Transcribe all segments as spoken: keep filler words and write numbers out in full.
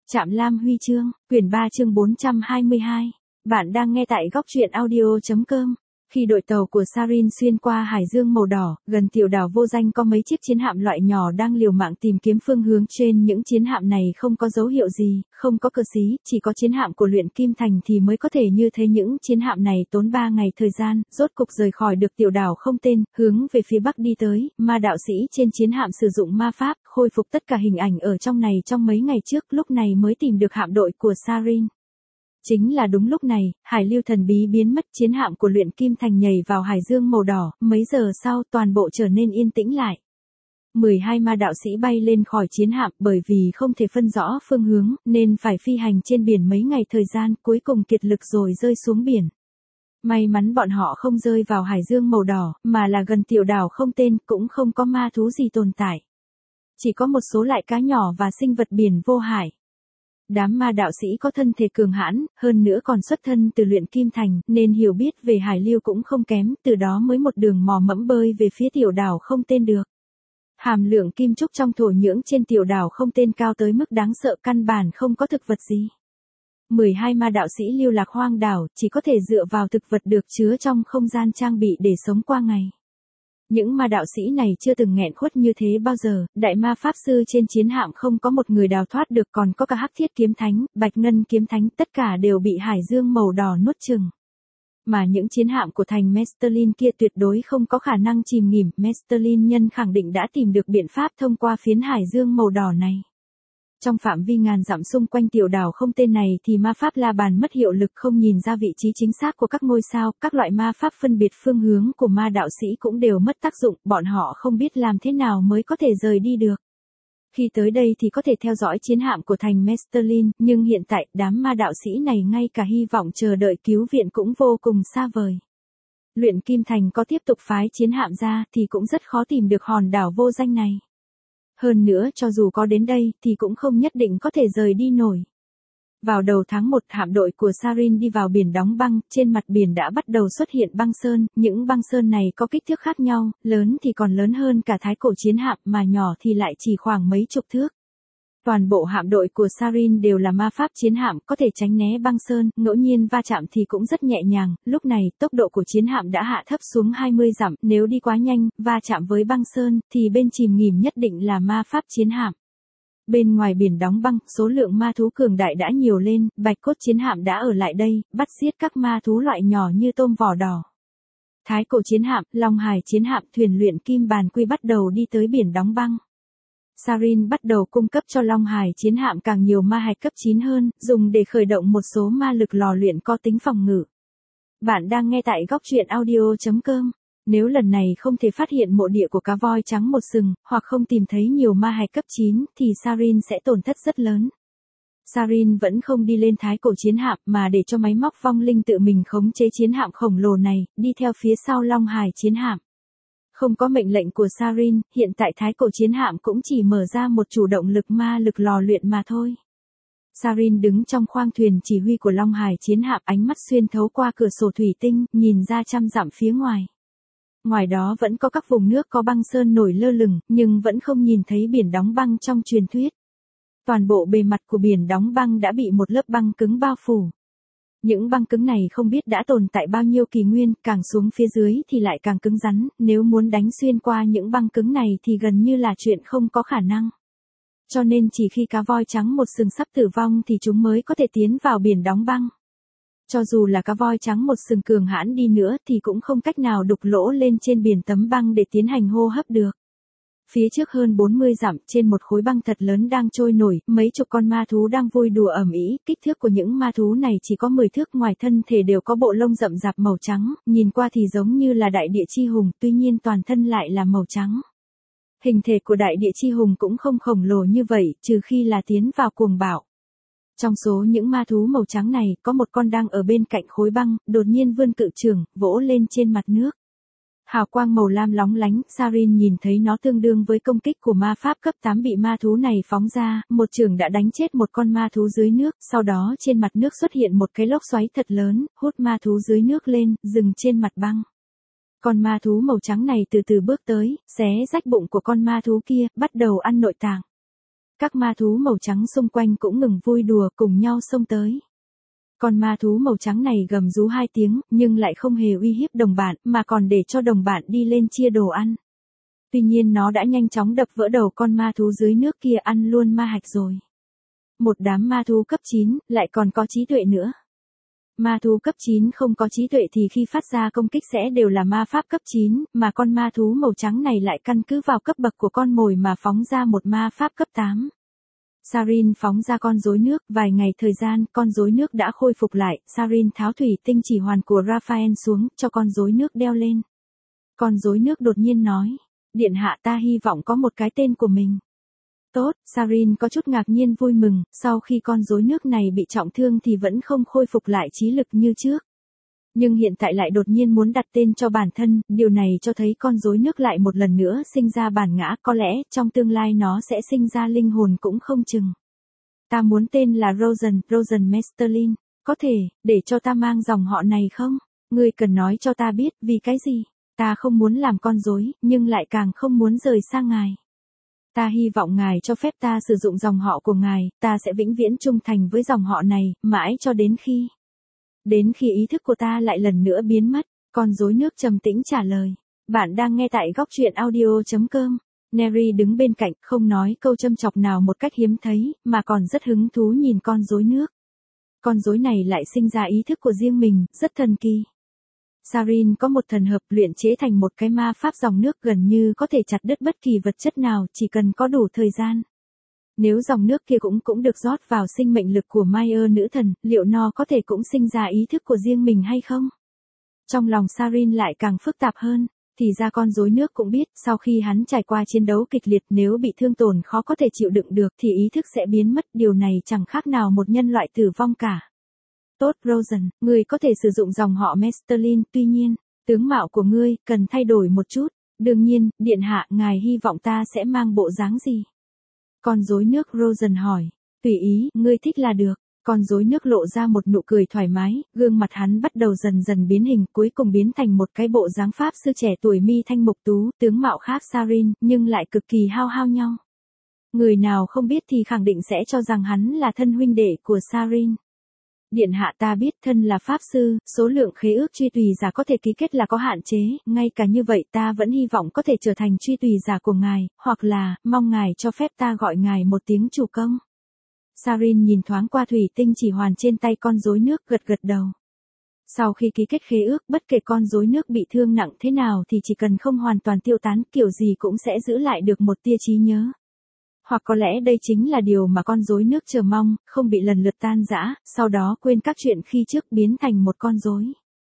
Trạm Lam Huy chương, quyển ba chương bốn trăm hai mươi hai. Bạn đang nghe tại góc truyện audio chấm com. Khi đội tàu của Sarin xuyên qua hải dương màu đỏ, gần tiểu đảo vô danh có mấy chiếc chiến hạm loại nhỏ đang liều mạng tìm kiếm phương hướng. Trên những chiến hạm này không có dấu hiệu gì, không có cờ xí, chỉ có chiến hạm của luyện kim thành thì mới có thể như thế. Những chiến hạm này tốn ba ngày thời gian, rốt cục rời khỏi được tiểu đảo không tên, hướng về phía bắc đi tới. Ma đạo sĩ trên chiến hạm sử dụng ma pháp, khôi phục tất cả hình ảnh ở trong này trong mấy ngày trước, lúc này mới tìm được hạm đội của Sarin. Chính là đúng lúc này, hải lưu thần bí biến mất, chiến hạm của luyện kim thành nhảy vào hải dương màu đỏ, mấy giờ sau toàn bộ trở nên yên tĩnh lại. mười hai ma đạo sĩ bay lên khỏi chiến hạm, bởi vì không thể phân rõ phương hướng, nên phải phi hành trên biển mấy ngày thời gian, cuối cùng kiệt lực rồi rơi xuống biển. May mắn bọn họ không rơi vào hải dương màu đỏ, mà là gần tiểu đảo không tên, cũng không có ma thú gì tồn tại. Chỉ có một số loại cá nhỏ và sinh vật biển vô hại. Đám ma đạo sĩ có thân thể cường hãn, hơn nữa còn xuất thân từ luyện kim thành, nên hiểu biết về hải lưu cũng không kém, từ đó mới một đường mò mẫm bơi về phía tiểu đảo không tên được. Hàm lượng kim trúc trong thổ nhưỡng trên tiểu đảo không tên cao tới mức đáng sợ, căn bản không có thực vật gì. mười hai ma đạo sĩ lưu lạc hoang đảo, chỉ có thể dựa vào thực vật được chứa trong không gian trang bị để sống qua ngày. Những ma đạo sĩ này chưa từng nghẹn khuất như thế bao giờ, đại ma pháp sư trên chiến hạm không có một người đào thoát được, còn có cả Hắc Thiết kiếm thánh, Bạch Ngân kiếm thánh, tất cả đều bị hải dương màu đỏ nuốt chửng. Mà những chiến hạm của thành Mesterlin kia tuyệt đối không có khả năng chìm nghỉm, Mesterlin nhân khẳng định đã tìm được biện pháp thông qua phiến hải dương màu đỏ này. Trong phạm vi ngàn dặm xung quanh tiểu đảo không tên này thì ma pháp la bàn mất hiệu lực, không nhìn ra vị trí chính xác của các ngôi sao, các loại ma pháp phân biệt phương hướng của ma đạo sĩ cũng đều mất tác dụng, bọn họ không biết làm thế nào mới có thể rời đi được. Khi tới đây thì có thể theo dõi chiến hạm của thành Mesterlin, nhưng hiện tại đám ma đạo sĩ này ngay cả hy vọng chờ đợi cứu viện cũng vô cùng xa vời. Luyện kim thành có tiếp tục phái chiến hạm ra thì cũng rất khó tìm được hòn đảo vô danh này. Hơn nữa cho dù có đến đây thì cũng không nhất định có thể rời đi nổi. Vào đầu tháng một, hạm đội của Sarin đi vào biển đóng băng, trên mặt biển đã bắt đầu xuất hiện băng sơn, những băng sơn này có kích thước khác nhau, lớn thì còn lớn hơn cả thái cổ chiến hạm, mà nhỏ thì lại chỉ khoảng mấy chục thước. Toàn bộ hạm đội của Sarin đều là ma pháp chiến hạm, có thể tránh né băng sơn, ngẫu nhiên va chạm thì cũng rất nhẹ nhàng. Lúc này, tốc độ của chiến hạm đã hạ thấp xuống hai mươi dặm, nếu đi quá nhanh, va chạm với băng sơn, thì bên chìm nghỉm nhất định là ma pháp chiến hạm. Bên ngoài biển đóng băng, số lượng ma thú cường đại đã nhiều lên, bạch cốt chiến hạm đã ở lại đây, bắt giết các ma thú loại nhỏ như tôm vỏ đỏ. Thái cổ chiến hạm, Long Hải chiến hạm, thuyền luyện kim bàn quy bắt đầu đi tới biển đóng băng. Sarin bắt đầu cung cấp cho Long Hải chiến hạm càng nhiều ma hạch cấp chín hơn, dùng để khởi động một số ma lực lò luyện có tính phòng ngự. Bạn đang nghe tại góc truyện audio chấm com. Nếu lần này không thể phát hiện mộ địa của cá voi trắng một sừng, hoặc không tìm thấy nhiều ma hạch cấp chín, thì Sarin sẽ tổn thất rất lớn. Sarin vẫn không đi lên thái cổ chiến hạm mà để cho máy móc vong linh tự mình khống chế chiến hạm khổng lồ này, đi theo phía sau Long Hải chiến hạm. Không có mệnh lệnh của Sarin, hiện tại thái cổ chiến hạm cũng chỉ mở ra một chủ động lực ma lực lò luyện mà thôi. Sarin đứng trong khoang thuyền chỉ huy của Long Hải chiến hạm, ánh mắt xuyên thấu qua cửa sổ thủy tinh, nhìn ra trăm dặm phía ngoài. Ngoài đó vẫn có các vùng nước có băng sơn nổi lơ lửng, nhưng vẫn không nhìn thấy biển đóng băng trong truyền thuyết. Toàn bộ bề mặt của biển đóng băng đã bị một lớp băng cứng bao phủ. Những băng cứng này không biết đã tồn tại bao nhiêu kỷ nguyên, càng xuống phía dưới thì lại càng cứng rắn, nếu muốn đánh xuyên qua những băng cứng này thì gần như là chuyện không có khả năng. Cho nên chỉ khi cá voi trắng một sừng sắp tử vong thì chúng mới có thể tiến vào biển đóng băng. Cho dù là cá voi trắng một sừng cường hãn đi nữa thì cũng không cách nào đục lỗ lên trên biển tấm băng để tiến hành hô hấp được. Phía trước hơn bốn mươi dặm, trên một khối băng thật lớn đang trôi nổi, mấy chục con ma thú đang vui đùa ầm ĩ, kích thước của những ma thú này chỉ có mười thước, ngoài thân thể đều có bộ lông rậm rạp màu trắng, nhìn qua thì giống như là đại địa chi hùng, tuy nhiên toàn thân lại là màu trắng. Hình thể của đại địa chi hùng cũng không khổng lồ như vậy, trừ khi là tiến vào cuồng bạo. Trong số những ma thú màu trắng này, có một con đang ở bên cạnh khối băng, đột nhiên vươn cự chưởng, vỗ lên trên mặt nước. Hào quang màu lam lóng lánh, Sarin nhìn thấy nó tương đương với công kích của ma pháp cấp tám bị ma thú này phóng ra, một chưởng đã đánh chết một con ma thú dưới nước, sau đó trên mặt nước xuất hiện một cái lốc xoáy thật lớn, hút ma thú dưới nước lên, dừng trên mặt băng. Con ma thú màu trắng này từ từ bước tới, xé rách bụng của con ma thú kia, bắt đầu ăn nội tạng. các ma thú màu trắng xung quanh cũng ngừng vui đùa cùng nhau xông tới. Con ma thú màu trắng này gầm rú hai tiếng, nhưng lại không hề uy hiếp đồng bạn, mà còn để cho đồng bạn đi lên chia đồ ăn. Tuy nhiên nó đã nhanh chóng đập vỡ đầu con ma thú dưới nước kia ăn luôn ma hạch rồi. Một đám ma thú cấp chín, lại còn có trí tuệ nữa. Ma thú cấp chín không có trí tuệ thì khi phát ra công kích sẽ đều là ma pháp cấp chín, mà con ma thú màu trắng này lại căn cứ vào cấp bậc của con mồi mà phóng ra một ma pháp cấp tám. Sarin phóng ra con rối nước, vài ngày thời gian, con rối nước đã khôi phục lại, Sarin tháo thủy tinh chỉ hoàn của Raphael xuống, cho con rối nước đeo lên. Con rối nước đột nhiên nói, điện hạ ta hy vọng có một cái tên của mình. Tốt, Sarin có chút ngạc nhiên vui mừng, sau khi con rối nước này bị trọng thương thì vẫn không khôi phục lại trí lực như trước. Nhưng hiện tại lại đột nhiên muốn đặt tên cho bản thân, điều này cho thấy con rối nước lại một lần nữa sinh ra bản ngã, có lẽ trong tương lai nó sẽ sinh ra linh hồn cũng không chừng. Ta muốn tên là Rosen, Rosen Mesterlin, có thể, để cho ta mang dòng họ này không? Ngươi cần nói cho ta biết, vì cái gì? Ta không muốn làm con rối, nhưng lại càng không muốn rời xa ngài. Ta hy vọng ngài cho phép ta sử dụng dòng họ của ngài, ta sẽ vĩnh viễn trung thành với dòng họ này, mãi cho đến khi... Đến khi ý thức của ta lại lần nữa biến mất, con rối nước trầm tĩnh trả lời. Bạn đang nghe tại góc truyện audio chấm com. Neri đứng bên cạnh, không nói câu châm chọc nào một cách hiếm thấy, mà còn rất hứng thú nhìn con rối nước. Con rối này lại sinh ra ý thức của riêng mình, rất thần kỳ. Sarin có một thần hợp luyện chế thành một cái ma pháp dòng nước gần như có thể chặt đứt bất kỳ vật chất nào, chỉ cần có đủ thời gian. Nếu dòng nước kia cũng cũng được rót vào sinh mệnh lực của Mayer nữ thần, liệu nó có thể cũng sinh ra ý thức của riêng mình hay không? Trong lòng Sarin lại càng phức tạp hơn, thì ra con rối nước cũng biết, sau khi hắn trải qua chiến đấu kịch liệt nếu bị thương tổn khó có thể chịu đựng được thì ý thức sẽ biến mất, điều này chẳng khác nào một nhân loại tử vong cả. Tốt Rosen, ngươi có thể sử dụng dòng họ Mesterlin, tuy nhiên, tướng mạo của ngươi cần thay đổi một chút. Đương nhiên, điện hạ, ngài hy vọng ta sẽ mang bộ dáng gì? Con rối nước Rosen hỏi. Tùy ý, ngươi thích là được. Con rối nước lộ ra một nụ cười thoải mái, gương mặt hắn bắt đầu dần dần biến hình, cuối cùng biến thành một cái bộ dáng pháp sư trẻ tuổi mi thanh mục tú, tướng mạo khác Sarin, nhưng lại cực kỳ hao hao nhau. Người nào không biết thì khẳng định sẽ cho rằng hắn là thân huynh đệ của Sarin. Điện hạ ta biết thân là pháp sư, số lượng khế ước truy tùy giả có thể ký kết là có hạn chế, ngay cả như vậy ta vẫn hy vọng có thể trở thành truy tùy giả của ngài, hoặc là, mong ngài cho phép ta gọi ngài một tiếng chủ công. Sarin nhìn thoáng qua thủy tinh chỉ hoàn trên tay con rối nước, gật gật đầu. Sau khi ký kết khế ước, bất kể con rối nước bị thương nặng thế nào thì chỉ cần không hoàn toàn tiêu tán, kiểu gì cũng sẽ giữ lại được một tia trí nhớ. Hoặc có lẽ đây chính là điều mà con rối nước chờ mong, không bị lần lượt tan rã, sau đó quên các chuyện khi trước biến thành một con rối.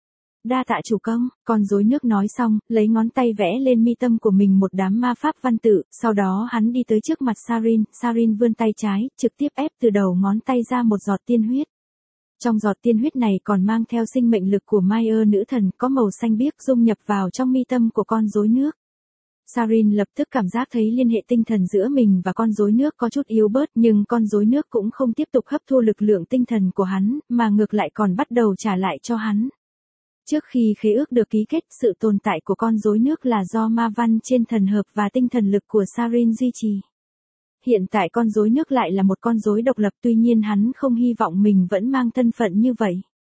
Đa tạ chủ công, con rối nước nói xong, lấy ngón tay vẽ lên mi tâm của mình một đám ma pháp văn tự, sau đó hắn đi tới trước mặt Sarin, Sarin vươn tay trái, trực tiếp ép từ đầu ngón tay ra một giọt tiên huyết. Trong giọt tiên huyết này còn mang theo sinh mệnh lực của Mayer nữ thần có màu xanh biếc dung nhập vào trong mi tâm của con rối nước. Sarin lập tức cảm giác thấy liên hệ tinh thần giữa mình và con rối nước có chút yếu bớt, nhưng con rối nước cũng không tiếp tục hấp thu lực lượng tinh thần của hắn, mà ngược lại còn bắt đầu trả lại cho hắn. Trước khi khế ước được ký kết, sự tồn tại của con rối nước là do ma văn trên thần hợp và tinh thần lực của Sarin duy trì. Hiện tại con rối nước lại là một con rối độc lập, tuy nhiên hắn không hy vọng mình vẫn mang thân phận như vậy.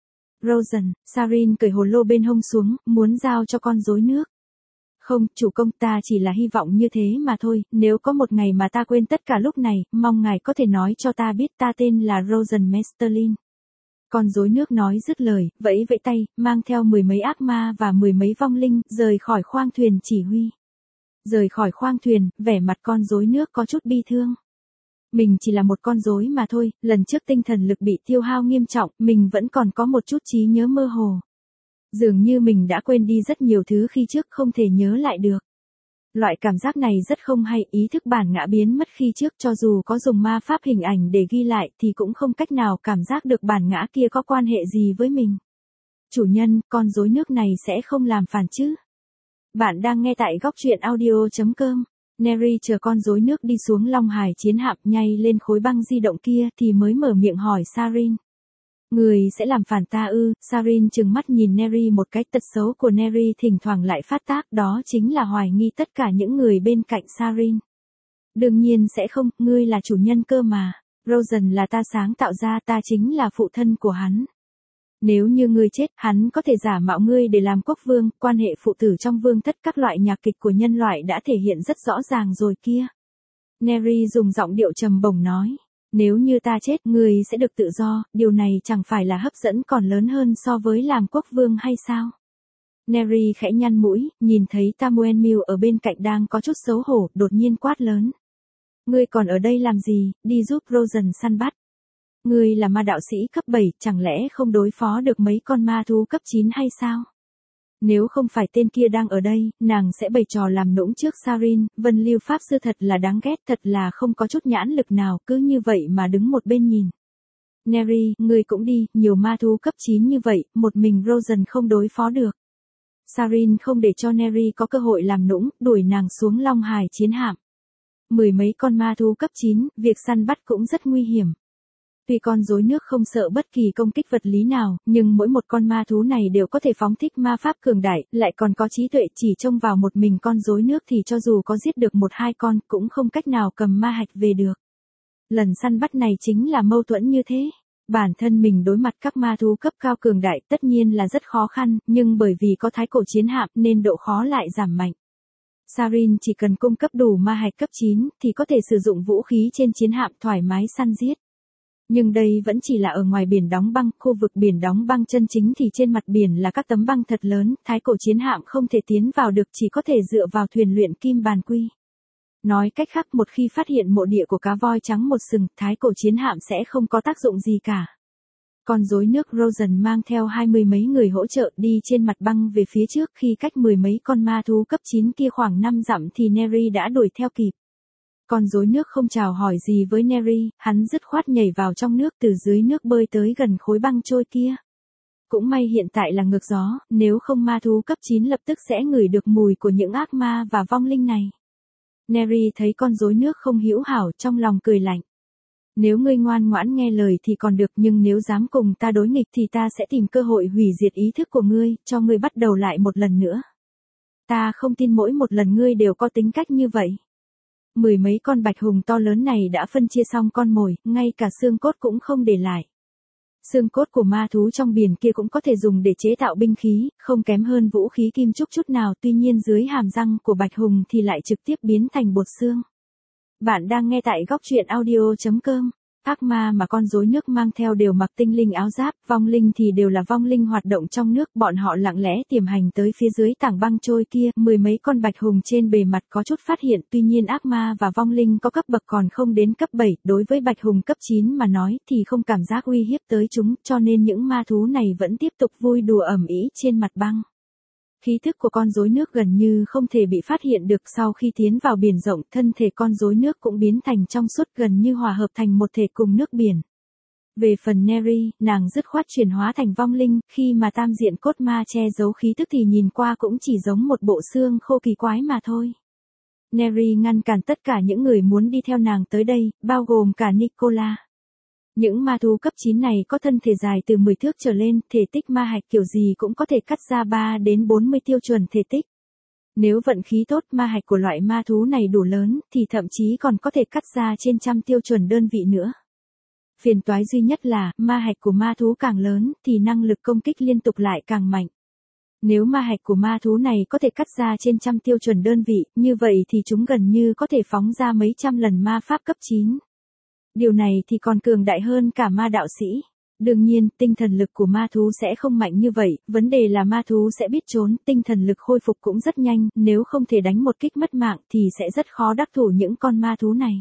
Rosen, Sarin cởi hồ lô bên hông xuống, muốn giao cho con rối nước. Không, chủ công, ta chỉ là hy vọng như thế mà thôi, nếu có một ngày mà ta quên tất cả lúc này, mong ngài có thể nói cho ta biết ta tên là Rosen Mesterlin. Con rối nước nói dứt lời, vẫy vẫy tay, mang theo mười mấy ác ma và mười mấy vong linh, rời khỏi khoang thuyền chỉ huy. Rời khỏi khoang thuyền, vẻ mặt con rối nước có chút bi thương. Mình chỉ là một con rối mà thôi, lần trước tinh thần lực bị tiêu hao nghiêm trọng, mình vẫn còn có một chút trí nhớ mơ hồ. Dường như mình đã quên đi rất nhiều thứ khi trước không thể nhớ lại được. Loại cảm giác này rất không hay, ý thức bản ngã biến mất khi trước cho dù có dùng ma pháp hình ảnh để ghi lại thì cũng không cách nào cảm giác được bản ngã kia có quan hệ gì với mình. Chủ nhân, con rối nước này sẽ không làm phản chứ? Bạn đang nghe tại góc truyện audio chấm com. Neri chờ con rối nước đi xuống Long Hải chiến hạm nhay lên khối băng di động kia thì mới mở miệng hỏi Sarin. Người sẽ làm phản ta ư? Sarin trừng mắt nhìn Neri một cái, tật xấu của Neri thỉnh thoảng lại phát tác, đó chính là hoài nghi tất cả những người bên cạnh Sarin. Đương nhiên sẽ không, ngươi là chủ nhân cơ mà. Rosen là ta sáng tạo ra, ta chính là phụ thân của hắn. Nếu như ngươi chết, hắn có thể giả mạo ngươi để làm quốc vương, quan hệ phụ tử trong vương thất các loại nhạc kịch của nhân loại đã thể hiện rất rõ ràng rồi kia. Neri dùng giọng điệu trầm bổng nói. Nếu như ta chết, ngươi sẽ được tự do, điều này chẳng phải là hấp dẫn còn lớn hơn so với làm quốc vương hay sao? Neri khẽ nhăn mũi, nhìn thấy Tamuenmew ở bên cạnh đang có chút xấu hổ, đột nhiên quát lớn. Ngươi còn ở đây làm gì, đi giúp Rosen săn bắt. Ngươi là ma đạo sĩ cấp bảy, chẳng lẽ không đối phó được mấy con ma thú cấp chín hay sao? Nếu không phải tên kia đang ở đây, nàng sẽ bày trò làm nũng trước Sarin, Vân Lưu Pháp Sư thật là đáng ghét, thật là không có chút nhãn lực nào, cứ như vậy mà đứng một bên nhìn. Neri, ngươi cũng đi, nhiều ma thú cấp chín như vậy, một mình Rosen không đối phó được. Sarin không để cho Neri có cơ hội làm nũng, đuổi nàng xuống Long Hải chiến hạm. Mười mấy con ma thú cấp chín, việc săn bắt cũng rất nguy hiểm. Tuy con rối nước không sợ bất kỳ công kích vật lý nào, nhưng mỗi một con ma thú này đều có thể phóng thích ma pháp cường đại, lại còn có trí tuệ, chỉ trông vào một mình con rối nước thì cho dù có giết được một hai con cũng không cách nào cầm ma hạch về được. Lần săn bắt này chính là mâu thuẫn như thế. Bản thân mình đối mặt các ma thú cấp cao cường đại tất nhiên là rất khó khăn, nhưng bởi vì có thái cổ chiến hạm nên độ khó lại giảm mạnh. Sarin chỉ cần cung cấp đủ ma hạch cấp chín thì có thể sử dụng vũ khí trên chiến hạm thoải mái săn giết. Nhưng đây vẫn chỉ là ở ngoài biển đóng băng, khu vực biển đóng băng chân chính thì trên mặt biển là các tấm băng thật lớn, thái cổ chiến hạm không thể tiến vào được, chỉ có thể dựa vào thuyền luyện kim bàn quy. Nói cách khác, một khi phát hiện mộ địa của cá voi trắng một sừng, thái cổ chiến hạm sẽ không có tác dụng gì cả. Con rối nước Rosen mang theo hai mươi mấy người hỗ trợ đi trên mặt băng về phía trước, khi cách mười mấy con ma thú cấp chín kia khoảng năm dặm thì Neri đã đuổi theo kịp. Con rối nước không chào hỏi gì với Neri, hắn dứt khoát nhảy vào trong nước từ dưới nước bơi tới gần khối băng trôi kia. Cũng may hiện tại là ngược gió, nếu không ma thú cấp chín lập tức sẽ ngửi được mùi của những ác ma và vong linh này. Neri thấy con rối nước không hữu hảo, trong lòng cười lạnh. Nếu ngươi ngoan ngoãn nghe lời thì còn được, nhưng nếu dám cùng ta đối nghịch thì ta sẽ tìm cơ hội hủy diệt ý thức của ngươi, cho ngươi bắt đầu lại một lần nữa. Ta không tin mỗi một lần ngươi đều có tính cách như vậy. Mười mấy con bạch hùng to lớn này đã phân chia xong con mồi, ngay cả xương cốt cũng không để lại. Xương cốt của ma thú trong biển kia cũng có thể dùng để chế tạo binh khí, không kém hơn vũ khí kim trúc chút nào, tuy nhiên dưới hàm răng của bạch hùng thì lại trực tiếp biến thành bột xương. Bạn đang nghe tại góc truyện audio chấm com. Ác ma mà con rối nước mang theo đều mặc tinh linh áo giáp, vong linh thì đều là vong linh hoạt động trong nước, bọn họ lặng lẽ tiềm hành tới phía dưới tảng băng trôi kia, mười mấy con bạch hùng trên bề mặt có chút phát hiện, tuy nhiên ác ma và vong linh có cấp bậc còn không đến cấp bảy, đối với bạch hùng cấp chín mà nói thì không cảm giác uy hiếp tới chúng, cho nên những ma thú này vẫn tiếp tục vui đùa ầm ĩ trên mặt băng. Khí thức của con rối nước gần như không thể bị phát hiện được, sau khi tiến vào biển rộng, thân thể con rối nước cũng biến thành trong suốt, gần như hòa hợp thành một thể cùng nước biển. Về phần Neri, nàng dứt khoát chuyển hóa thành vong linh, khi mà tam diện cốt ma che giấu khí thức thì nhìn qua cũng chỉ giống một bộ xương khô kỳ quái mà thôi. Neri ngăn cản tất cả những người muốn đi theo nàng tới đây, bao gồm cả Nicola. Những ma thú cấp chín này có thân thể dài từ mười thước trở lên, thể tích ma hạch kiểu gì cũng có thể cắt ra ba đến bốn mươi tiêu chuẩn thể tích. Nếu vận khí tốt, ma hạch của loại ma thú này đủ lớn, thì thậm chí còn có thể cắt ra trên trăm tiêu chuẩn đơn vị nữa. Phiền toái duy nhất là, ma hạch của ma thú càng lớn, thì năng lực công kích liên tục lại càng mạnh. Nếu ma hạch của ma thú này có thể cắt ra trên trăm tiêu chuẩn đơn vị, như vậy thì chúng gần như có thể phóng ra mấy trăm lần ma pháp cấp chín. Điều này thì còn cường đại hơn cả ma đạo sĩ. Đương nhiên, tinh thần lực của ma thú sẽ không mạnh như vậy, vấn đề là ma thú sẽ biết trốn, tinh thần lực khôi phục cũng rất nhanh, nếu không thể đánh một kích mất mạng thì sẽ rất khó đắc thủ những con ma thú này.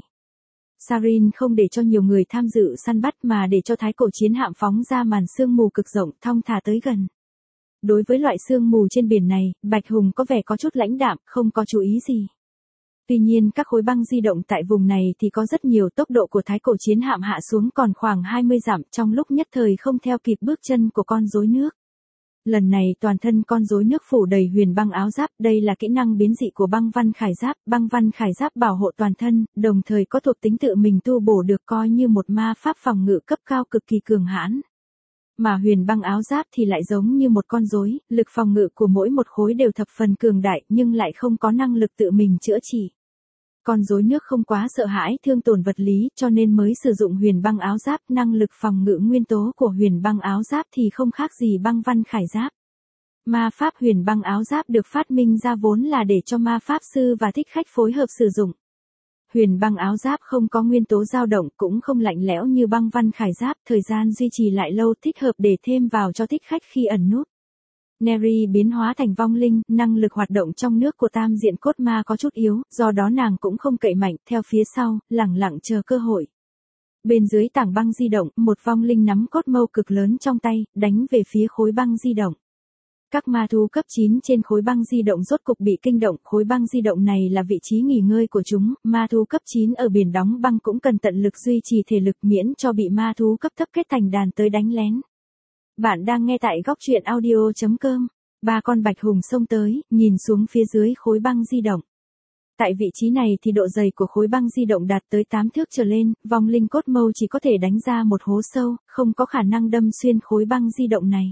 Sarin không để cho nhiều người tham dự săn bắt mà để cho thái cổ chiến hạm phóng ra màn sương mù cực rộng, thong thả tới gần. Đối với loại sương mù trên biển này, Bạch Hùng có vẻ có chút lãnh đạm, không có chú ý gì. Tuy nhiên các khối băng di động tại vùng này thì có rất nhiều, tốc độ của thái cổ chiến hạm hạ xuống còn khoảng hai mươi dặm, trong lúc nhất thời không theo kịp bước chân của con rối nước. Lần này toàn thân con rối nước phủ đầy huyền băng áo giáp, đây là kỹ năng biến dị của băng văn khải giáp, băng văn khải giáp bảo hộ toàn thân, đồng thời có thuộc tính tự mình tu bổ được, coi như một ma pháp phòng ngự cấp cao cực kỳ cường hãn. Mà huyền băng áo giáp thì lại giống như một con rối, lực phòng ngự của mỗi một khối đều thập phần cường đại nhưng lại không có năng lực tự mình chữa trị. Con rối nước không quá sợ hãi thương tổn vật lý cho nên mới sử dụng huyền băng áo giáp. Năng lực phòng ngự nguyên tố của huyền băng áo giáp thì không khác gì băng văn khải giáp. Ma pháp huyền băng áo giáp được phát minh ra vốn là để cho ma pháp sư và thích khách phối hợp sử dụng. Huyền băng áo giáp không có nguyên tố dao động cũng không lạnh lẽo như băng văn khải giáp, thời gian duy trì lại lâu, thích hợp để thêm vào cho thích khách khi ẩn núp. Neri biến hóa thành vong linh, năng lực hoạt động trong nước của tam diện cốt ma có chút yếu, do đó nàng cũng không cậy mạnh, theo phía sau, lẳng lặng chờ cơ hội. Bên dưới tảng băng di động, một vong linh nắm cốt mâu cực lớn trong tay, đánh về phía khối băng di động. Các ma thú cấp chín trên khối băng di động rốt cục bị kinh động, khối băng di động này là vị trí nghỉ ngơi của chúng, ma thú cấp chín ở biển đóng băng cũng cần tận lực duy trì thể lực miễn cho bị ma thú cấp thấp kết thành đàn tới đánh lén. Bạn đang nghe tại góc truyện audio chấm com. Ba con bạch hùng xông tới, nhìn xuống phía dưới khối băng di động. Tại vị trí này thì độ dày của khối băng di động đạt tới tám thước trở lên, vong linh cốt mâu chỉ có thể đánh ra một hố sâu, không có khả năng đâm xuyên khối băng di động này.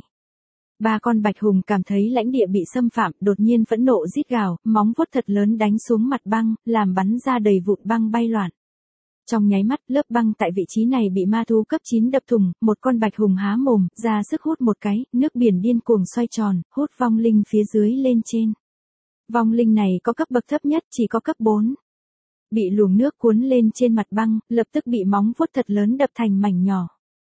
Ba con bạch hùng cảm thấy lãnh địa bị xâm phạm, đột nhiên phẫn nộ rít gào, móng vuốt thật lớn đánh xuống mặt băng, làm bắn ra đầy vụn băng bay loạn. Trong nháy mắt, lớp băng tại vị trí này bị ma thú cấp chín đập thủng, một con bạch hùng há mồm, ra sức hút một cái, nước biển điên cuồng xoay tròn, hút vong linh phía dưới lên trên. Vong linh này có cấp bậc thấp nhất, chỉ có cấp bốn. Bị luồng nước cuốn lên trên mặt băng, lập tức bị móng vuốt thật lớn đập thành mảnh nhỏ.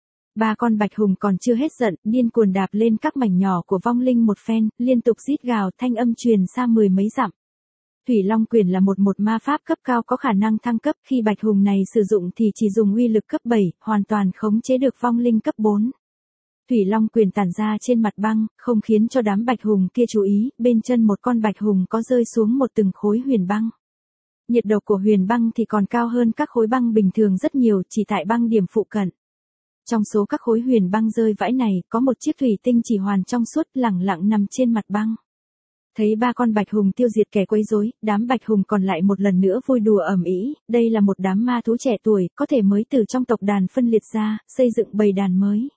Ba con bạch hùng còn chưa hết giận, điên cuồng đạp lên các mảnh nhỏ của vong linh một phen, liên tục rít gào, thanh âm truyền xa mười mấy dặm. Thủy Long Quyền là một một ma pháp cấp cao có khả năng thăng cấp, khi bạch hùng này sử dụng thì chỉ dùng uy lực cấp bảy, hoàn toàn khống chế được vong linh cấp bốn. Thủy Long Quyền tản ra trên mặt băng, không khiến cho đám bạch hùng kia chú ý, bên chân một con bạch hùng có rơi xuống một từng khối huyền băng. Nhiệt độ của huyền băng thì còn cao hơn các khối băng bình thường rất nhiều, chỉ tại băng điểm phụ cận. Trong số các khối huyền băng rơi vãi này, có một chiếc thủy tinh chỉ hoàn trong suốt lẳng lặng nằm trên mặt băng. Thấy ba con bạch hùng tiêu diệt kẻ quấy rối, đám bạch hùng còn lại một lần nữa vui đùa ầm ĩ. Đây là một đám ma thú trẻ tuổi, có thể mới từ trong tộc đàn phân liệt ra, xây dựng bầy đàn mới.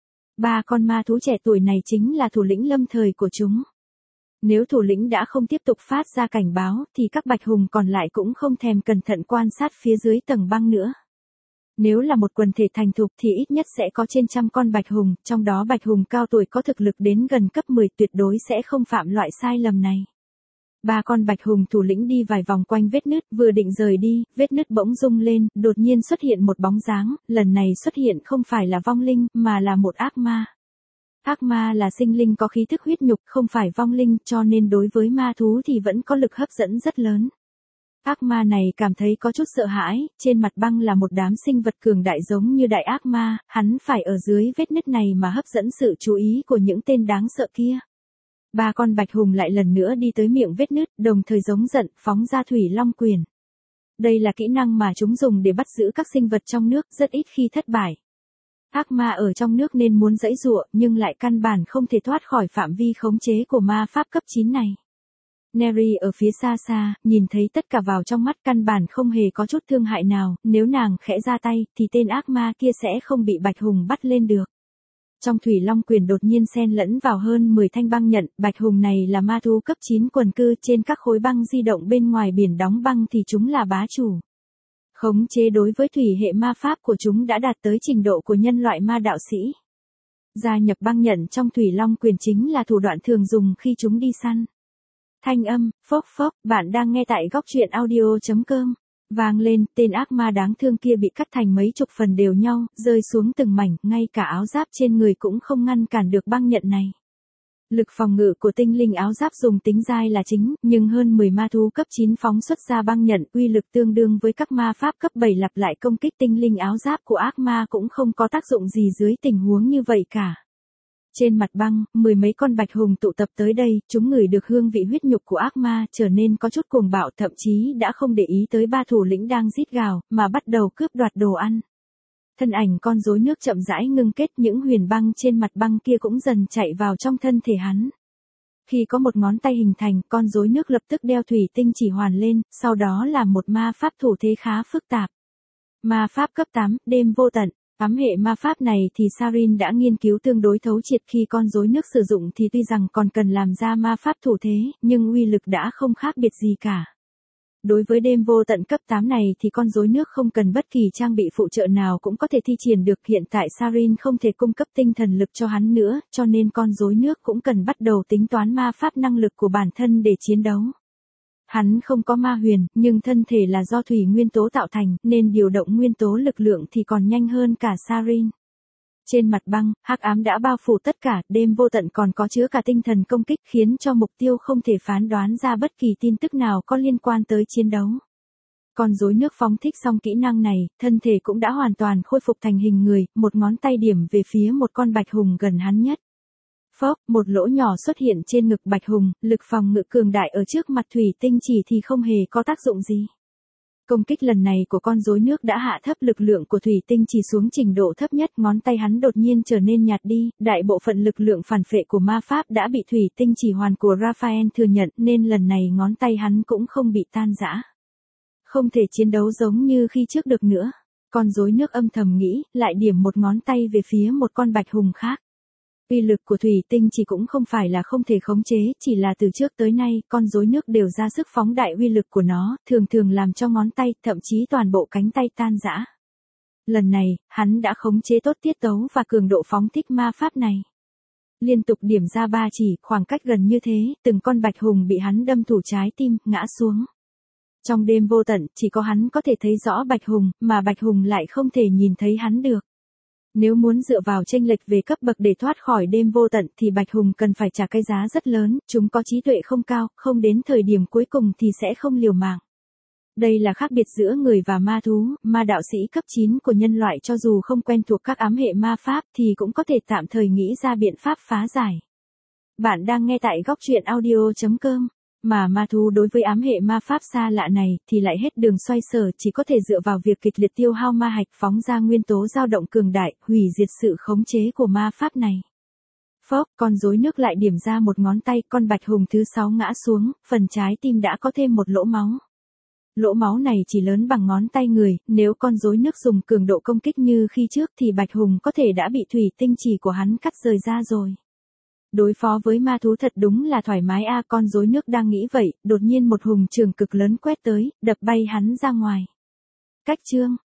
Ba con ma thú trẻ tuổi này chính là thủ lĩnh lâm thời của chúng. Nếu thủ lĩnh đã không tiếp tục phát ra cảnh báo, thì các bạch hùng còn lại cũng không thèm cẩn thận quan sát phía dưới tầng băng nữa. Nếu là một quần thể thành thục thì ít nhất sẽ có trên trăm con bạch hùng, trong đó bạch hùng cao tuổi có thực lực đến gần cấp mười tuyệt đối sẽ không phạm loại sai lầm này. Ba con bạch hùng thủ lĩnh đi vài vòng quanh vết nứt, vừa định rời đi, vết nứt bỗng rung lên, đột nhiên xuất hiện một bóng dáng, lần này xuất hiện không phải là vong linh, mà là một ác ma. Ác ma là sinh linh có khí thức huyết nhục, không phải vong linh, cho nên đối với ma thú thì vẫn có lực hấp dẫn rất lớn. Ác ma này cảm thấy có chút sợ hãi, trên mặt băng là một đám sinh vật cường đại giống như đại ác ma, hắn phải ở dưới vết nứt này mà hấp dẫn sự chú ý của những tên đáng sợ kia. Ba con bạch hùng lại lần nữa đi tới miệng vết nứt, đồng thời giống giận, phóng ra Thủy Long Quyền. Đây là kỹ năng mà chúng dùng để bắt giữ các sinh vật trong nước, rất ít khi thất bại. Ác ma ở trong nước nên muốn giãy giụa, nhưng lại căn bản không thể thoát khỏi phạm vi khống chế của ma pháp cấp chín này. Neri ở phía xa xa, nhìn thấy tất cả vào trong mắt, căn bản không hề có chút thương hại nào, nếu nàng khẽ ra tay, thì tên ác ma kia sẽ không bị bạch hùng bắt lên được. Trong Thủy Long Quyền đột nhiên xen lẫn vào hơn mười thanh băng nhận, bạch hùng này là ma thú cấp chín quần cư, trên các khối băng di động bên ngoài biển đóng băng thì chúng là bá chủ. Khống chế đối với thủy hệ ma pháp của chúng đã đạt tới trình độ của nhân loại ma đạo sĩ. Gia nhập băng nhận trong Thủy Long Quyền chính là thủ đoạn thường dùng khi chúng đi săn. Thanh âm, phốc phốc, bạn đang nghe tại góc truyện audio chấm com. Vang lên, tên ác ma đáng thương kia bị cắt thành mấy chục phần đều nhau, rơi xuống từng mảnh, ngay cả áo giáp trên người cũng không ngăn cản được băng nhận này. Lực phòng ngự của tinh linh áo giáp dùng tính dai là chính, nhưng hơn mười ma thú cấp chín phóng xuất ra băng nhận, uy lực tương đương với các ma pháp cấp bảy lặp lại công kích tinh linh áo giáp của ác ma cũng không có tác dụng gì dưới tình huống như vậy cả. Trên mặt băng, mười mấy con bạch hùng tụ tập tới đây, chúng ngửi được hương vị huyết nhục của ác ma, trở nên có chút cuồng bạo, thậm chí đã không để ý tới ba thủ lĩnh đang rít gào, mà bắt đầu cướp đoạt đồ ăn. Thân ảnh con rối nước chậm rãi ngưng kết, những huyền băng trên mặt băng kia cũng dần chạy vào trong thân thể hắn. Khi có một ngón tay hình thành, con rối nước lập tức đeo thủy tinh chỉ hoàn lên, sau đó là một ma pháp thủ thế khá phức tạp. Ma pháp cấp tám, đêm vô tận. Ám hệ ma pháp này thì Sarin đã nghiên cứu tương đối thấu triệt, khi con rối nước sử dụng thì tuy rằng còn cần làm ra ma pháp thủ thế, nhưng uy lực đã không khác biệt gì cả. Đối với đêm vô tận cấp tám này thì con rối nước không cần bất kỳ trang bị phụ trợ nào cũng có thể thi triển được. Hiện tại Sarin không thể cung cấp tinh thần lực cho hắn nữa, cho nên con rối nước cũng cần bắt đầu tính toán ma pháp năng lực của bản thân để chiến đấu. Hắn không có ma huyền, nhưng thân thể là do thủy nguyên tố tạo thành, nên điều động nguyên tố lực lượng thì còn nhanh hơn cả Sarin. Trên mặt băng, hắc ám đã bao phủ tất cả, đêm vô tận còn có chứa cả tinh thần công kích khiến cho mục tiêu không thể phán đoán ra bất kỳ tin tức nào có liên quan tới chiến đấu. Con rối nước phóng thích xong kỹ năng này, thân thể cũng đã hoàn toàn khôi phục thành hình người, một ngón tay điểm về phía một con bạch hùng gần hắn nhất. Phốc, một lỗ nhỏ xuất hiện trên ngực bạch hùng, lực phòng ngự cường đại ở trước mặt thủy tinh chỉ thì không hề có tác dụng gì. Công kích lần này của con rối nước đã hạ thấp lực lượng của thủy tinh chỉ xuống trình độ thấp nhất, ngón tay hắn đột nhiên trở nên nhạt đi, đại bộ phận lực lượng phản phệ của ma pháp đã bị thủy tinh chỉ hoàn của Raphael thừa nhận nên lần này ngón tay hắn cũng không bị tan rã. Không thể chiến đấu giống như khi trước được nữa. Con rối nước âm thầm nghĩ, lại điểm một ngón tay về phía một con bạch hùng khác. Uy lực của thủy tinh chỉ cũng không phải là không thể khống chế, chỉ là từ trước tới nay, con rối nước đều ra sức phóng đại uy lực của nó, thường thường làm cho ngón tay, thậm chí toàn bộ cánh tay tan rã. Lần này, hắn đã khống chế tốt tiết tấu và cường độ phóng thích ma pháp này. Liên tục điểm ra ba chỉ, khoảng cách gần như thế, từng con bạch hùng bị hắn đâm thủng trái tim, ngã xuống. Trong đêm vô tận, chỉ có hắn có thể thấy rõ bạch hùng, mà bạch hùng lại không thể nhìn thấy hắn được. Nếu muốn dựa vào chênh lệch về cấp bậc để thoát khỏi đêm vô tận thì bạch hùng cần phải trả cái giá rất lớn, chúng có trí tuệ không cao, không đến thời điểm cuối cùng thì sẽ không liều mạng. Đây là khác biệt giữa người và ma thú, ma đạo sĩ cấp chín của nhân loại cho dù không quen thuộc các ám hệ ma pháp thì cũng có thể tạm thời nghĩ ra biện pháp phá giải. Bạn đang nghe tại góc truyện audio chấm com. Mà ma thú đối với ám hệ ma pháp xa lạ này thì lại hết đường xoay sở, chỉ có thể dựa vào việc kịch liệt tiêu hao ma hạch phóng ra nguyên tố dao động cường đại, hủy diệt sự khống chế của ma pháp này. Phốc, con rối nước lại điểm ra một ngón tay, con bạch hùng thứ sáu ngã xuống, phần trái tim đã có thêm một lỗ máu. Lỗ máu này chỉ lớn bằng ngón tay người, nếu con rối nước dùng cường độ công kích như khi trước thì bạch hùng có thể đã bị thủy tinh chỉ của hắn cắt rời ra rồi. Đối phó với ma thú thật đúng là thoải mái a, con rối nước đang nghĩ vậy, đột nhiên một hùng trường cực lớn quét tới, đập bay hắn ra ngoài. Cách chương